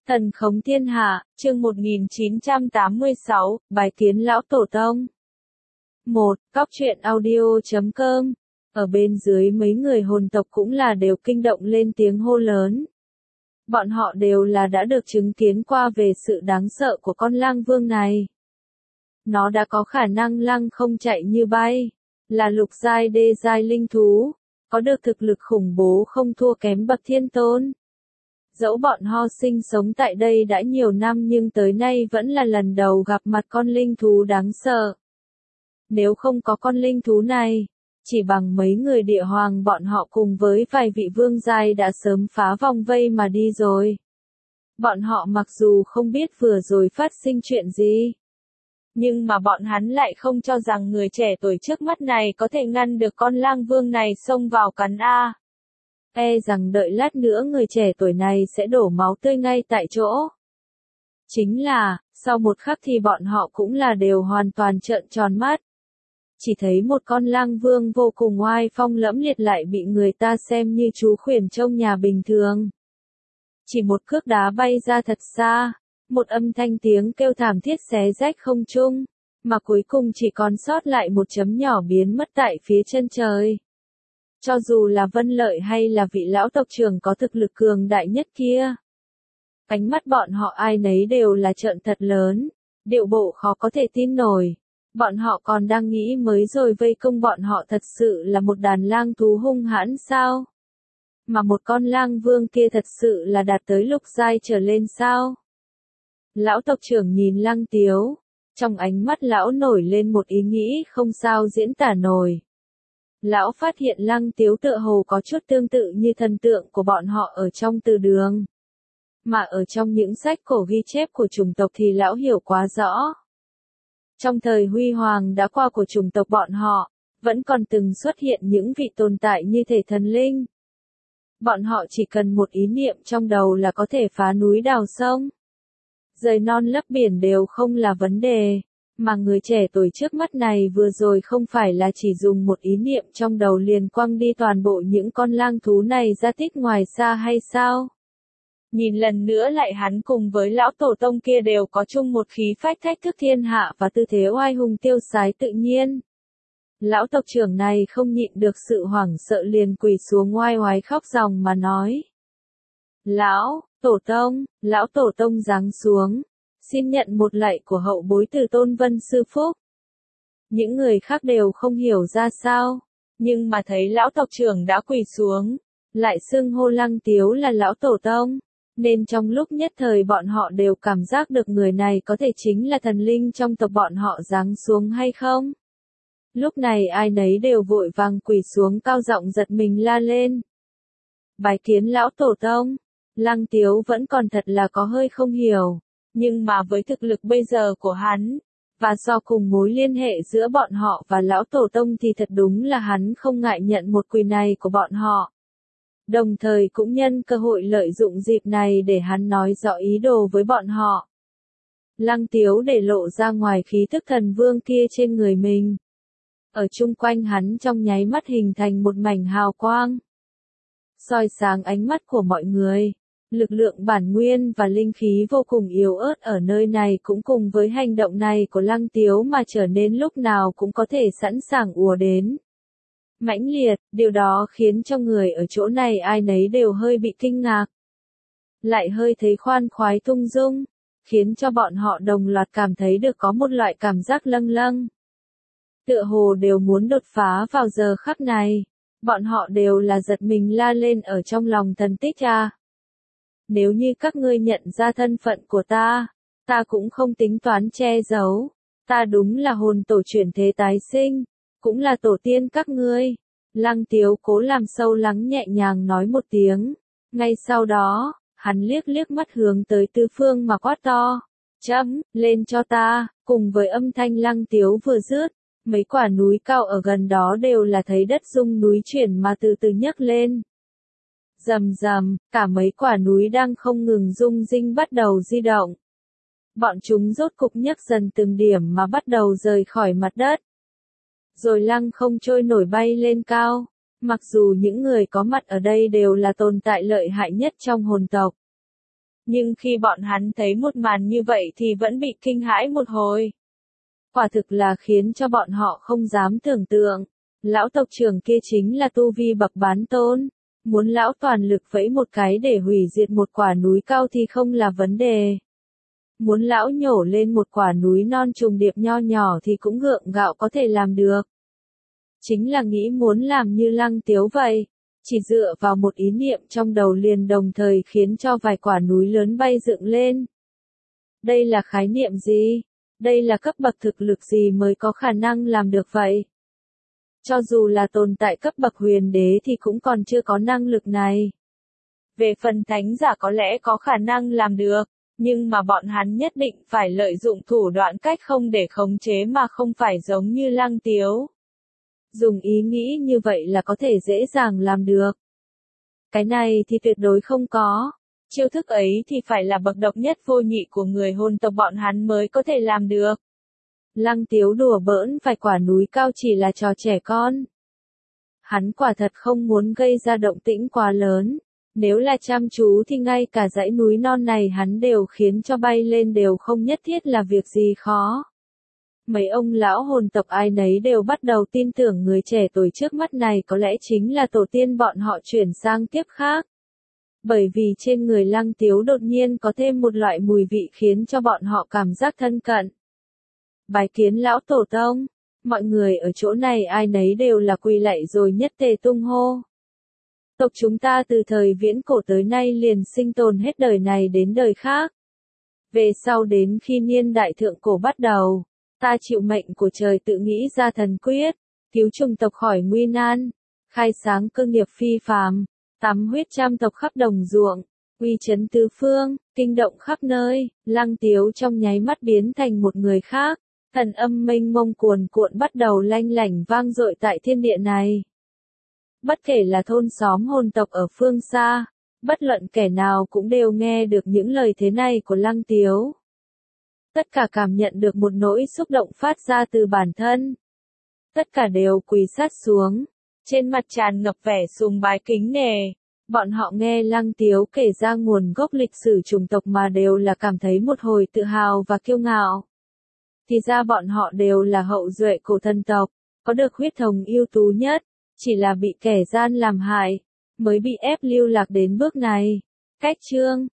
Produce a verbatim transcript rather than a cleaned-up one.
Thần khống thiên hạ, chương một nghìn chín trăm tám mươi sáu, bài kiến lão tổ tông. một. Cóc truyện audio chấm com. Ở bên dưới mấy người hồn tộc cũng là đều kinh động lên tiếng hô lớn. Bọn họ đều là đã được chứng kiến qua về sự đáng sợ của con lang vương này. Nó đã có khả năng lăng không chạy như bay, là lục giai đê giai linh thú, có được thực lực khủng bố không thua kém bậc thiên tôn. Dẫu bọn họ sinh sống tại đây đã nhiều năm nhưng tới nay vẫn là lần đầu gặp mặt con linh thú đáng sợ. Nếu không có con linh thú này, chỉ bằng mấy người địa hoàng bọn họ cùng với vài vị vương giai đã sớm phá vòng vây mà đi rồi. Bọn họ mặc dù không biết vừa rồi phát sinh chuyện gì, nhưng mà bọn hắn lại không cho rằng người trẻ tuổi trước mắt này có thể ngăn được con lang vương này xông vào cắn a. E rằng đợi lát nữa người trẻ tuổi này sẽ đổ máu tươi ngay tại chỗ. Chính là, sau một khắc thì bọn họ cũng là đều hoàn toàn trợn tròn mắt. Chỉ thấy một con lang vương vô cùng oai phong lẫm liệt lại bị người ta xem như chú khuyển trong nhà bình thường. Chỉ một cước đá bay ra thật xa, một âm thanh tiếng kêu thảm thiết xé rách không trung, mà cuối cùng chỉ còn sót lại một chấm nhỏ biến mất tại phía chân trời. Cho dù là Vân Lợi hay là vị lão tộc trưởng có thực lực cường đại nhất kia, ánh mắt bọn họ ai nấy đều là trợn thật lớn, điệu bộ khó có thể tin nổi. Bọn họ còn đang nghĩ mới rồi vây công bọn họ thật sự là một đàn lang thú hung hãn sao? Mà một con lang vương kia thật sự là đạt tới lục giai trở lên sao? Lão tộc trưởng nhìn Lăng Tiếu, trong ánh mắt lão nổi lên một ý nghĩ không sao diễn tả nổi. Lão phát hiện Lăng Tiếu tựa hồ có chút tương tự như thần tượng của bọn họ ở trong từ đường. Mà ở trong những sách cổ ghi chép của chủng tộc thì lão hiểu quá rõ. Trong thời huy hoàng đã qua của chủng tộc bọn họ, vẫn còn từng xuất hiện những vị tồn tại như thể thần linh. Bọn họ chỉ cần một ý niệm trong đầu là có thể phá núi đào sông. Rời non lấp biển đều không là vấn đề. Mà người trẻ tuổi trước mắt này vừa rồi không phải là chỉ dùng một ý niệm trong đầu liền quăng đi toàn bộ những con lang thú này ra tích ngoài xa hay sao? Nhìn lần nữa lại hắn cùng với lão tổ tông kia đều có chung một khí phách thách thức thiên hạ và tư thế oai hùng tiêu sái tự nhiên. Lão tộc trưởng này không nhịn được sự hoảng sợ liền quỳ xuống oai oái khóc ròng mà nói. Lão, tổ tông, lão tổ tông giáng xuống. Xin nhận một lạy của hậu bối từ Tôn Vân sư phúc. Những người khác đều không hiểu ra sao, nhưng mà thấy lão tộc trưởng đã quỳ xuống, lại xưng hô Lăng Tiếu là lão tổ tông, nên trong lúc nhất thời bọn họ đều cảm giác được người này có thể chính là thần linh trong tộc bọn họ giáng xuống hay không. Lúc này ai nấy đều vội vàng quỳ xuống cao giọng giật mình la lên. Bái kiến lão tổ tông, Lăng Tiếu vẫn còn thật là có hơi không hiểu. Nhưng mà với thực lực bây giờ của hắn, và do cùng mối liên hệ giữa bọn họ và lão tổ tông thì thật đúng là hắn không ngại nhận một quỳ này của bọn họ. Đồng thời cũng nhân cơ hội lợi dụng dịp này để hắn nói rõ ý đồ với bọn họ. Lăng Tiếu để lộ ra ngoài khí thức thần vương kia trên người mình. Ở chung quanh hắn trong nháy mắt hình thành một mảnh hào quang, soi sáng ánh mắt của mọi người. Lực lượng bản nguyên và linh khí vô cùng yếu ớt ở nơi này cũng cùng với hành động này của Lăng Tiếu mà trở nên lúc nào cũng có thể sẵn sàng ùa đến. Mãnh liệt, điều đó khiến cho người ở chỗ này ai nấy đều hơi bị kinh ngạc. Lại hơi thấy khoan khoái tung dung, khiến cho bọn họ đồng loạt cảm thấy được có một loại cảm giác lâng lâng. Tựa hồ đều muốn đột phá vào giờ khắc này, bọn họ đều là giật mình la lên ở trong lòng thần tích a. Nếu như các ngươi nhận ra thân phận của ta, ta cũng không tính toán che giấu, ta đúng là hồn tổ chuyển thế tái sinh, cũng là tổ tiên các ngươi. Lăng Tiếu cố làm sâu lắng nhẹ nhàng nói một tiếng, ngay sau đó, hắn liếc liếc mắt hướng tới tứ phương mà quát to, chấm, lên cho ta, cùng với âm thanh Lăng Tiếu vừa dứt, mấy quả núi cao ở gần đó đều là thấy đất rung núi chuyển mà từ từ nhấc lên. Rầm rầm, cả mấy quả núi đang không ngừng rung rinh bắt đầu di động. Bọn chúng rốt cục nhấc dần từng điểm mà bắt đầu rời khỏi mặt đất. Rồi lăng không trôi nổi bay lên cao, mặc dù những người có mặt ở đây đều là tồn tại lợi hại nhất trong hồn tộc. Nhưng khi bọn hắn thấy một màn như vậy thì vẫn bị kinh hãi một hồi. Quả thực là khiến cho bọn họ không dám tưởng tượng. Lão tộc trưởng kia chính là tu vi bậc bán tôn. Muốn lão toàn lực vẫy một cái để hủy diệt một quả núi cao thì không là vấn đề. Muốn lão nhổ lên một quả núi non trùng điệp nho nhỏ thì cũng gượng gạo có thể làm được. Chính là nghĩ muốn làm như Lăng Tiếu vậy. Chỉ dựa vào một ý niệm trong đầu liền đồng thời khiến cho vài quả núi lớn bay dựng lên. Đây là khái niệm gì? Đây là cấp bậc thực lực gì mới có khả năng làm được vậy? Cho dù là tồn tại cấp bậc huyền đế thì cũng còn chưa có năng lực này. Về phần thánh giả có lẽ có khả năng làm được, nhưng mà bọn hắn nhất định phải lợi dụng thủ đoạn cách không để khống chế mà không phải giống như Lăng Tiếu. Dùng ý nghĩ như vậy là có thể dễ dàng làm được. Cái này thì tuyệt đối không có. Chiêu thức ấy thì phải là bậc độc nhất vô nhị của người hồn tộc bọn hắn mới có thể làm được. Lăng Tiếu đùa bỡn vài quả núi cao chỉ là trò trẻ con. Hắn quả thật không muốn gây ra động tĩnh quá lớn. Nếu là chăm chú thì ngay cả dãy núi non này hắn đều khiến cho bay lên đều không nhất thiết là việc gì khó. Mấy ông lão hồn tộc ai nấy đều bắt đầu tin tưởng người trẻ tuổi trước mắt này có lẽ chính là tổ tiên bọn họ chuyển sang kiếp khác. Bởi vì trên người Lăng Tiếu đột nhiên có thêm một loại mùi vị khiến cho bọn họ cảm giác thân cận. Bái kiến lão tổ tông, mọi người ở chỗ này ai nấy đều là quỳ lạy rồi nhất tề tung hô. Tộc chúng ta từ thời viễn cổ tới nay liền sinh tồn hết đời này đến đời khác. Về sau đến khi niên đại thượng cổ bắt đầu, ta chịu mệnh của trời tự nghĩ ra thần quyết, cứu chủng tộc khỏi nguy nan, khai sáng cơ nghiệp phi phàm, tắm huyết trăm tộc khắp đồng ruộng, uy chấn tứ phương, kinh động khắp nơi. Lăng Tiếu trong nháy mắt biến thành một người khác, thần âm mênh mông cuồn cuộn bắt đầu lanh lảnh vang dội tại thiên địa này. Bất kể là thôn xóm hồn tộc ở phương xa, bất luận kẻ nào cũng đều nghe được những lời thế này của Lăng Tiếu. Tất cả cảm nhận được một nỗi xúc động phát ra từ bản thân. Tất cả đều quỳ sát xuống, trên mặt tràn ngập vẻ sùng bái kính nể. Bọn họ nghe Lăng Tiếu kể ra nguồn gốc lịch sử chủng tộc mà đều là cảm thấy một hồi tự hào và kiêu ngạo. Thì ra bọn họ đều là hậu duệ của thần tộc, có được huyết thống ưu tú nhất, chỉ là bị kẻ gian làm hại, mới bị ép lưu lạc đến bước này. Cách chương